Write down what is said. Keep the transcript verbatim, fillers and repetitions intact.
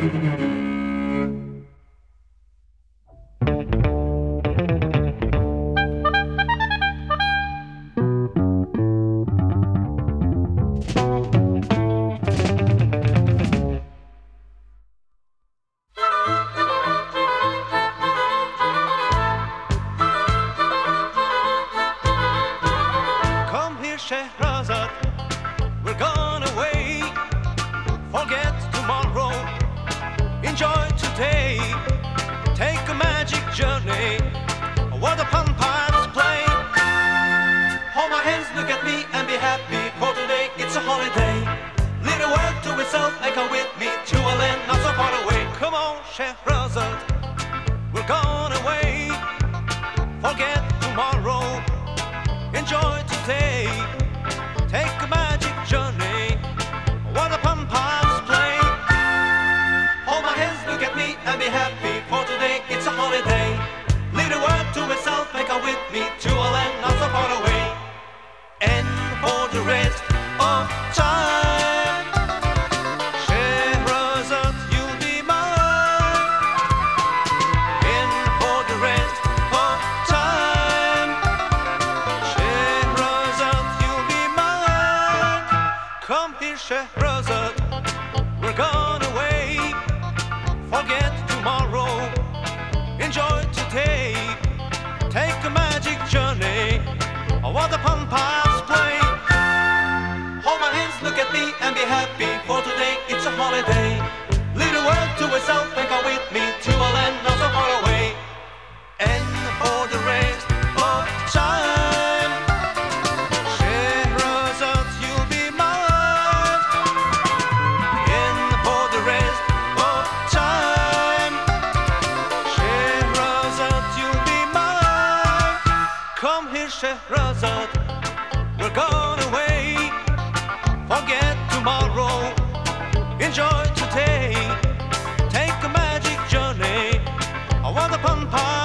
Shehrazad, we're gone away. Forget tomorrow, enjoy today. Take a magic journey where the fun pipes play. Hold my hands, look at me and be happy, for today it's a holiday. Lead a word to itself and come with me to a land not so far away. Come on, Shehrazad, we're gone away. Forget tomorrow, enjoy today. Take a magic journey where the pom poms play. Hold my hands, look at me and be happy, for today it's a holiday. Lead a word to itself and come with me to a land not so far away. And for the rest of time, Shehrazad, you'll be mine. And for the rest of time, Shehrazad, you'll be mine. Come here, Shehrazad, we're gone away. Forget tomorrow, enjoy today. Take a magic journey while the pom poms play. Hold my hands, look at me and be happy, for today it's a holiday. Lead a word to itself and come with me to a land not so far away. And for the rest of time, Shehrazad, you'll be mine. And for the rest of time, Shehrazad, you'll be mine. Come here, Shehrazad, we're gone away. Forget tomorrow, enjoy today. Take a magic journey while the pom poms